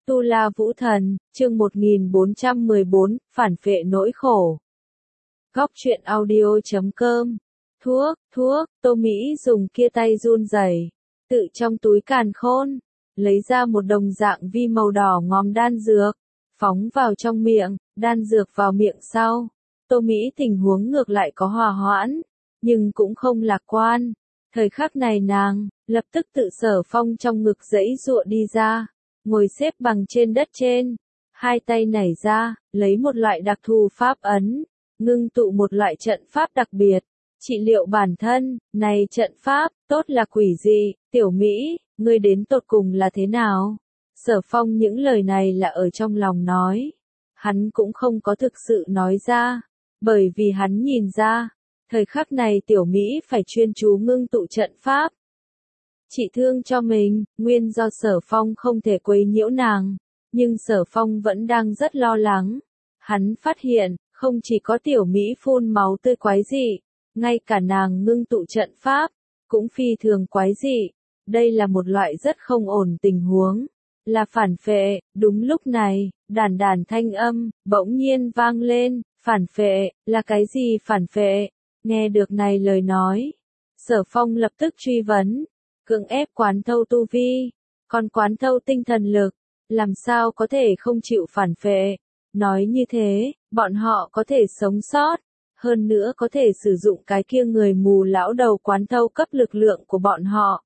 Tu La Vũ Thần, chương 1414, phản phệ nỗi khổ. Góc truyện audio.com. Thuốc, Tô Mỹ dùng kia tay run rẩy, tự trong túi càn khôn, lấy ra một đồng dạng vi màu đỏ ngòm đan dược, phóng vào trong miệng, đan dược vào miệng sau. Tô Mỹ tình huống ngược lại có hòa hoãn, nhưng cũng không lạc quan. Thời khắc này nàng, lập tức tự Sở Phong trong ngực giãy giụa đi ra. Ngồi xếp bằng trên đất trên, hai tay nảy ra, lấy một loại đặc thù pháp ấn, ngưng tụ một loại trận pháp đặc biệt, trị liệu bản thân. Này trận pháp, tốt là quỷ gì, Tiểu Mỹ, ngươi đến tột cùng là thế nào? Sở Phong những lời này là ở trong lòng nói, hắn cũng không có thực sự nói ra, bởi vì hắn nhìn ra, thời khắc này Tiểu Mỹ phải chuyên chú ngưng tụ trận pháp. Trị thương cho mình, nguyên do Sở Phong không thể quấy nhiễu nàng, nhưng Sở Phong vẫn đang rất lo lắng. Hắn phát hiện, không chỉ có Tiểu Mỹ phun máu tươi quái dị, ngay cả nàng ngưng tụ trận pháp, cũng phi thường quái dị. Đây là một loại rất không ổn tình huống, là phản phệ. Đúng lúc này, đàn thanh âm, bỗng nhiên vang lên, phản phệ, là cái gì phản phệ? Nghe được này lời nói, Sở Phong lập tức truy vấn. Cưỡng ép quán thâu tu vi, còn quán thâu tinh thần lực, làm sao có thể không chịu phản phệ? Nói như thế, bọn họ có thể sống sót, hơn nữa có thể sử dụng cái kia người mù lão đầu quán thâu cấp lực lượng của bọn họ.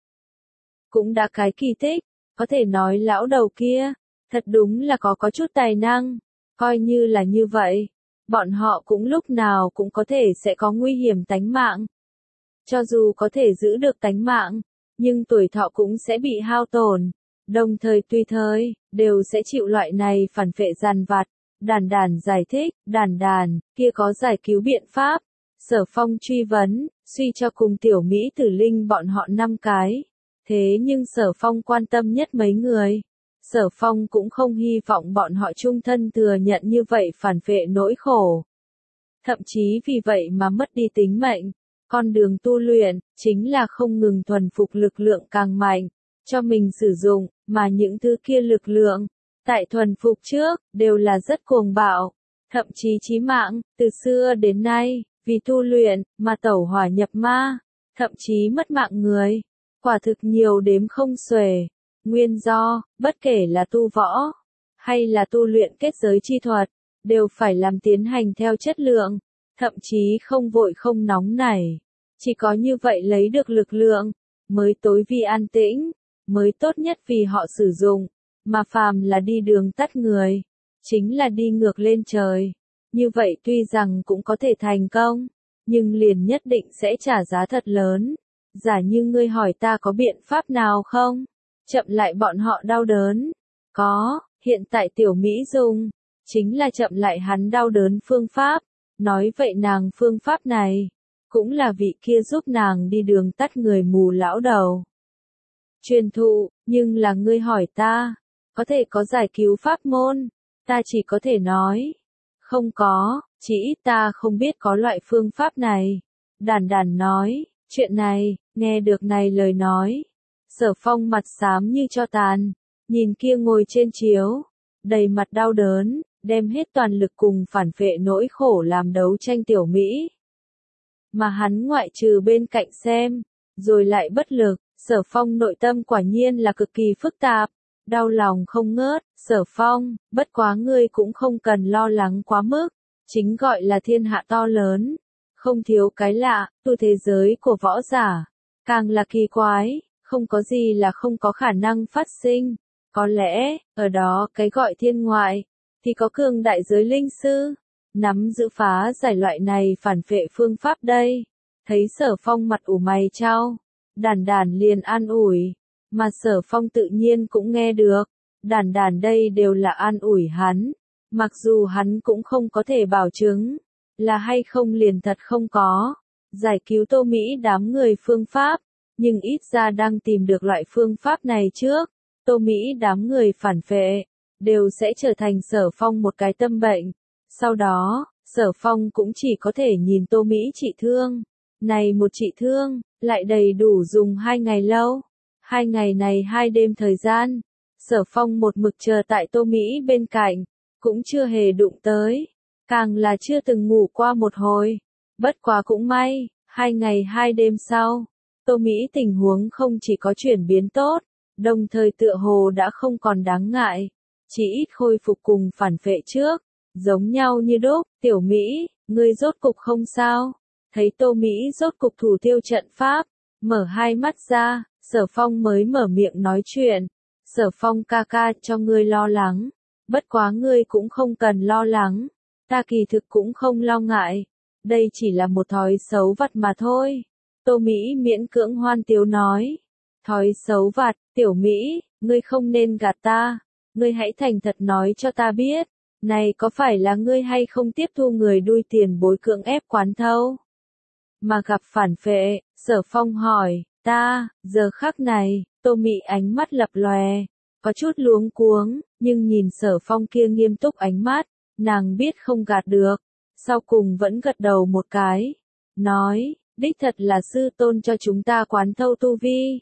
Cũng đã cái kỳ tích, có thể nói lão đầu kia, thật đúng là có chút tài năng, coi như là như vậy, bọn họ cũng lúc nào cũng có thể sẽ có nguy hiểm tánh mạng. Cho dù có thể giữ được tánh mạng, nhưng tuổi thọ cũng sẽ bị hao tổn, đồng thời tùy thời, đều sẽ chịu loại này phản phệ dằn vặt. Đàn giải thích, đàn, kia có giải cứu biện pháp. Sở Phong truy vấn, suy cho cùng Tiểu Mỹ Tử Linh bọn họ 5 cái. Thế nhưng Sở Phong quan tâm nhất mấy người. Sở Phong cũng không hy vọng bọn họ chung thân thừa nhận như vậy phản phệ nỗi khổ. Thậm chí vì vậy mà mất đi tính mệnh. Con đường tu luyện, chính là không ngừng thuần phục lực lượng càng mạnh, cho mình sử dụng, mà những thứ kia lực lượng, tại thuần phục trước, đều là rất cuồng bạo, thậm chí chí mạng. Từ xưa đến nay, vì tu luyện, mà tẩu hỏa nhập ma, thậm chí mất mạng người, quả thực nhiều đếm không xuể. Nguyên do, bất kể là tu võ, hay là tu luyện kết giới chi thuật, đều phải làm tiến hành theo chất lượng, thậm chí không vội không nóng nảy. Chỉ có như vậy lấy được lực lượng, mới tối vi an tĩnh, mới tốt nhất vì họ sử dụng, mà phàm là đi đường tắt người, chính là đi ngược lên trời. Như vậy tuy rằng cũng có thể thành công, nhưng liền nhất định sẽ trả giá thật lớn. Giả như ngươi hỏi ta có biện pháp nào không? Chậm lại bọn họ đau đớn. Có, hiện tại Tiểu Mỹ dùng, chính là chậm lại hắn đau đớn phương pháp. Nói vậy nàng phương pháp này, cũng là vị kia giúp nàng đi đường tắt người mù lão đầu truyền thụ, nhưng là ngươi hỏi ta, có thể có giải cứu pháp môn, ta chỉ có thể nói, không có, chỉ ít ta không biết có loại phương pháp này. Đàn nói, chuyện này, nghe được này lời nói, Sở Phong mặt xám như tro tàn, nhìn kia ngồi trên chiếu, đầy mặt đau đớn, đem hết toàn lực cùng phản phệ nỗi khổ làm đấu tranh Tiểu Mỹ. Mà hắn ngoại trừ bên cạnh xem, rồi lại bất lực. Sở Phong nội tâm quả nhiên là cực kỳ phức tạp, đau lòng không ngớt. Sở Phong, bất quá ngươi cũng không cần lo lắng quá mức, chính gọi là thiên hạ to lớn, không thiếu cái lạ. Tu thế giới của võ giả, càng là kỳ quái, không có gì là không có khả năng phát sinh. Có lẽ, ở đó cái gọi thiên ngoại, thì có cường đại giới linh sư, nắm giữ phá giải loại này phản phệ phương pháp đây. Thấy Sở Phong mặt ủ mày chau, đàn liền an ủi, mà Sở Phong tự nhiên cũng nghe được. Đàn đây đều là an ủi hắn, mặc dù hắn cũng không có thể bảo chứng, là hay không liền thật không có giải cứu Tô Mỹ đám người phương pháp, nhưng ít ra đang tìm được loại phương pháp này trước, Tô Mỹ đám người phản phệ, đều sẽ trở thành Sở Phong một cái tâm bệnh. Sau đó, Sở Phong cũng chỉ có thể nhìn Tô Mỹ trị thương. Này một trị thương, lại đầy đủ dùng 2 ngày lâu. 2 ngày này 2 đêm thời gian. Sở Phong một mực chờ tại Tô Mỹ bên cạnh, cũng chưa hề đụng tới, càng là chưa từng ngủ qua một hồi. Bất quá cũng may, 2 ngày 2 đêm sau, Tô Mỹ tình huống không chỉ có chuyển biến tốt, đồng thời tựa hồ đã không còn đáng ngại, chỉ ít khôi phục cùng phản phệ trước, giống nhau như đúc. Tiểu Mỹ, ngươi rốt cục không sao? Thấy Tô Mỹ rốt cục thủ tiêu trận pháp, mở hai mắt ra, Sở Phong mới mở miệng nói chuyện. Sở Phong ca ca, cho ngươi lo lắng, bất quá ngươi cũng không cần lo lắng, ta kỳ thực cũng không lo ngại, đây chỉ là một thói xấu vặt mà thôi. Tô Mỹ miễn cưỡng hoan tiếu nói, thói xấu vặt. Tiểu Mỹ, ngươi không nên gạt ta, ngươi hãy thành thật nói cho ta biết, này có phải là ngươi hay không tiếp thu người đuôi tiền bối cưỡng ép quán thâu? Mà gặp phản phệ, Sở Phong hỏi, ta, giờ khắc này, Tô Mỹ ánh mắt lập lòe, có chút luống cuống, nhưng nhìn Sở Phong kia nghiêm túc ánh mắt, nàng biết không gạt được, sau cùng vẫn gật đầu một cái, nói, đích thật là sư tôn cho chúng ta quán thâu tu vi.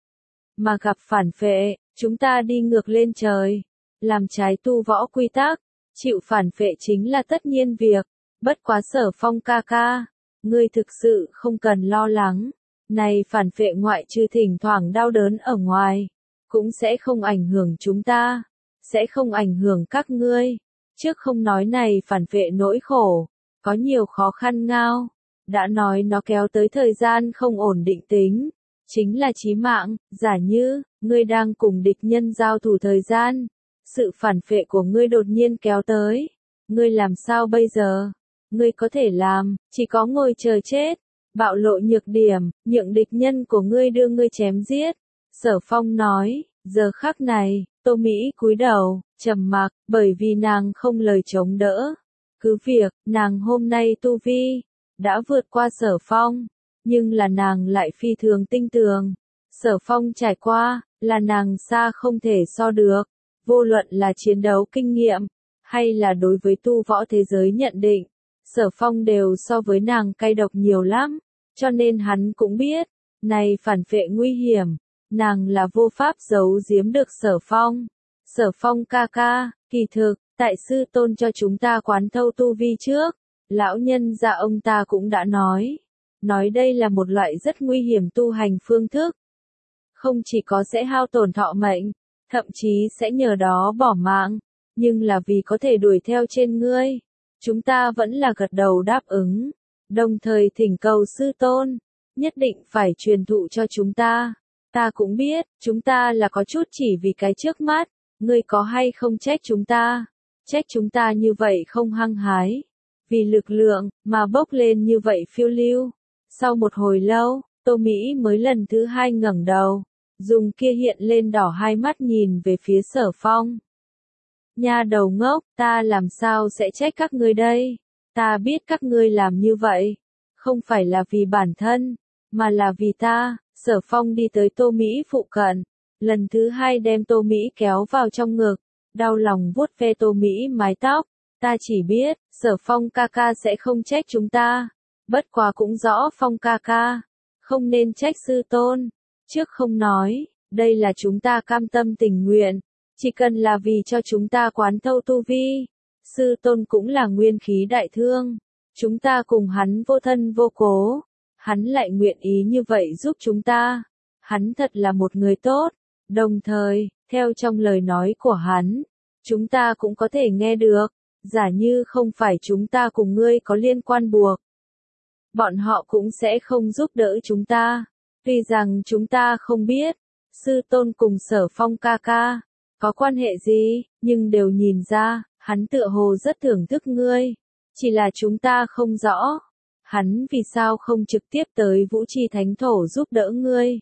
Mà gặp phản phệ, chúng ta đi ngược lên trời, làm trái tu võ quy tắc, chịu phản phệ chính là tất nhiên việc, bất quá Sở Phong ca ca, ngươi thực sự không cần lo lắng, này phản phệ ngoại trừ thỉnh thoảng đau đớn ở ngoài, cũng sẽ không ảnh hưởng chúng ta, sẽ không ảnh hưởng các ngươi, trước không nói này phản phệ nỗi khổ, có nhiều khó khăn ngao, đã nói nó kéo tới thời gian không ổn định tính, chính là chí mạng. Giả như, ngươi đang cùng địch nhân giao thủ thời gian, sự phản phệ của ngươi đột nhiên kéo tới, ngươi làm sao bây giờ? Ngươi có thể làm, chỉ có ngồi chờ chết, bạo lộ nhược điểm, nhượng địch nhân của ngươi đưa ngươi chém giết. Sở Phong nói, giờ khắc này, Tô Mỹ cúi đầu, trầm mặc, bởi vì nàng không lời chống đỡ. Cứ việc, nàng hôm nay tu vi, đã vượt qua Sở Phong, nhưng là nàng lại phi thường tinh tường. Sở Phong trải qua, là nàng xa không thể so được, vô luận là chiến đấu kinh nghiệm, hay là đối với tu võ thế giới nhận định, Sở Phong đều so với nàng cay độc nhiều lắm, cho nên hắn cũng biết, này phản phệ nguy hiểm, nàng là vô pháp giấu giếm được Sở Phong. Sở Phong ca ca, kỳ thực, tại sư tôn cho chúng ta quán thâu tu vi trước, lão nhân gia ông ta cũng đã nói đây là một loại rất nguy hiểm tu hành phương thức. Không chỉ có sẽ hao tổn thọ mệnh, thậm chí sẽ nhờ đó bỏ mạng, nhưng là vì có thể đuổi theo trên ngươi. Chúng ta vẫn là gật đầu đáp ứng, đồng thời thỉnh cầu sư tôn, nhất định phải truyền thụ cho chúng ta. Ta cũng biết, chúng ta là có chút chỉ vì cái trước mắt, ngươi có hay không trách chúng ta như vậy không hăng hái, vì lực lượng, mà bốc lên như vậy phiêu lưu. Sau một hồi lâu, Tô Mỹ mới lần thứ hai ngẩng đầu, dùng kia hiện lên đỏ hai mắt nhìn về phía Sở Phong. Nha đầu ngốc, ta làm sao sẽ trách các ngươi đây? Ta biết các ngươi làm như vậy, không phải là vì bản thân, mà là vì ta. Sở Phong đi tới Tô Mỹ phụ cận, lần thứ hai đem Tô Mỹ kéo vào trong ngực, đau lòng vuốt ve Tô Mỹ mái tóc. Ta chỉ biết, Sở Phong ca ca sẽ không trách chúng ta, bất quá cũng rõ Phong ca ca, không nên trách sư tôn. Trước không nói, đây là chúng ta cam tâm tình nguyện. Chỉ cần là vì cho chúng ta quán thâu tu vi, sư tôn cũng là nguyên khí đại thương, chúng ta cùng hắn vô thân vô cố, hắn lại nguyện ý như vậy giúp chúng ta, hắn thật là một người tốt, đồng thời, theo trong lời nói của hắn, chúng ta cũng có thể nghe được, giả như không phải chúng ta cùng ngươi có liên quan buộc, bọn họ cũng sẽ không giúp đỡ chúng ta, tuy rằng chúng ta không biết, sư tôn cùng Sở Phong ca ca có quan hệ gì, nhưng đều nhìn ra, hắn tựa hồ rất thưởng thức ngươi. Chỉ là chúng ta không rõ, hắn vì sao không trực tiếp tới Vũ Chi Thánh Thổ giúp đỡ ngươi,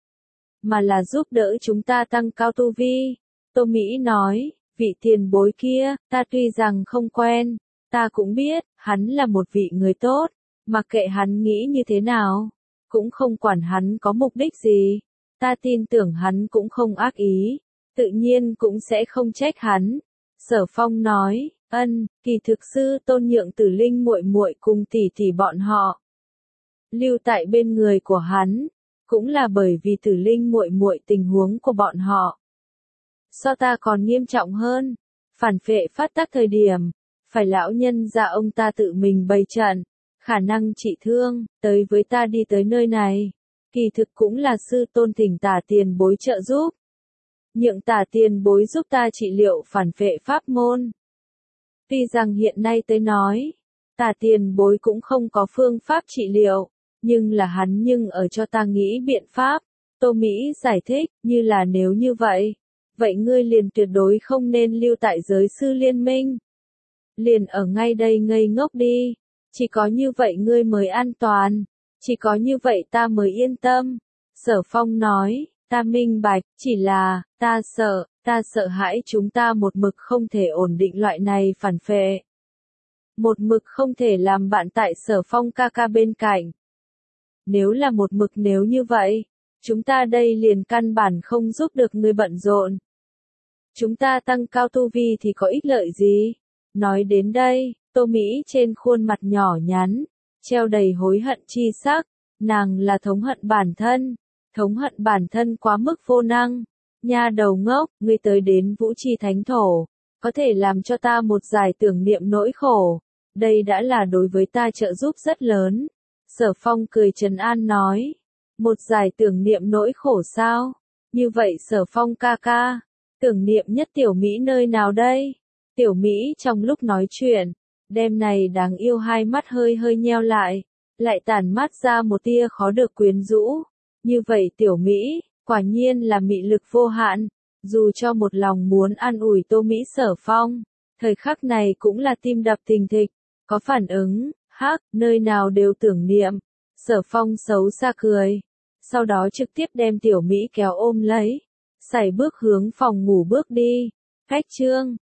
mà là giúp đỡ chúng ta tăng cao tu vi. Tô Mỹ nói, vị tiền bối kia, ta tuy rằng không quen, ta cũng biết, hắn là một vị người tốt, mặc kệ hắn nghĩ như thế nào, cũng không quản hắn có mục đích gì, ta tin tưởng hắn cũng không ác ý. Tự nhiên cũng sẽ không trách hắn. Sở Phong nói, kỳ thực sư tôn nhượng Tử Linh muội muội cùng tỷ tỷ bọn họ lưu tại bên người của hắn, cũng là bởi vì Tử Linh muội muội tình huống của bọn họ. so ta còn nghiêm trọng hơn. Phản phệ phát tác thời điểm, phải lão nhân gia ông ta tự mình bày trận, khả năng trị thương, tới với ta đi tới nơi này. Kỳ thực cũng là sư tôn thỉnh Tả tiền bối trợ giúp. Nhượng Tả tiền bối giúp ta trị liệu phản phệ pháp môn. Tuy rằng hiện nay tới nói, Tả tiền bối cũng không có phương pháp trị liệu, nhưng là hắn nhưng ở cho ta nghĩ biện pháp. Tô Mỹ giải thích, như là nếu như vậy, vậy ngươi liền tuyệt đối không nên lưu tại giới sư liên minh. Liền ở ngay đây ngây ngốc đi, chỉ có như vậy ngươi mới an toàn, chỉ có như vậy ta mới yên tâm. Sở Phong nói, ta minh bạch, chỉ là, ta sợ hãi chúng ta một mực không thể ổn định loại này phản phệ. Một mực không thể làm bạn tại Sở Phong ca ca bên cạnh. Nếu là một mực nếu như vậy, chúng ta đây liền căn bản không giúp được người bận rộn. Chúng ta tăng cao tu vi thì có ích lợi gì? Nói đến đây, Tô Mỹ trên khuôn mặt nhỏ nhắn, treo đầy hối hận chi sắc, nàng là thống hận bản thân quá mức vô năng. Nha đầu ngốc, ngươi tới đến Vũ Trì Thánh Thổ, có thể làm cho ta một giải tưởng niệm nỗi khổ, đây đã là đối với ta trợ giúp rất lớn. Sở Phong cười trấn an nói, một giải tưởng niệm nỗi khổ sao? Như vậy Sở Phong ca ca, tưởng niệm nhất Tiểu Mỹ nơi nào đây? Tiểu Mỹ trong lúc nói chuyện, đêm này đáng yêu hai mắt hơi hơi nheo lại tản mát ra một tia khó được quyến rũ. Như vậy Tiểu Mỹ, quả nhiên là mị lực vô hạn, dù cho một lòng muốn an ủi Tô Mỹ Sở Phong, thời khắc này cũng là tim đập thình thịch, có phản ứng, hắc, nơi nào đều tưởng niệm. Sở Phong xấu xa cười, sau đó trực tiếp đem Tiểu Mỹ kéo ôm lấy, sải bước hướng phòng ngủ bước đi. Khách chương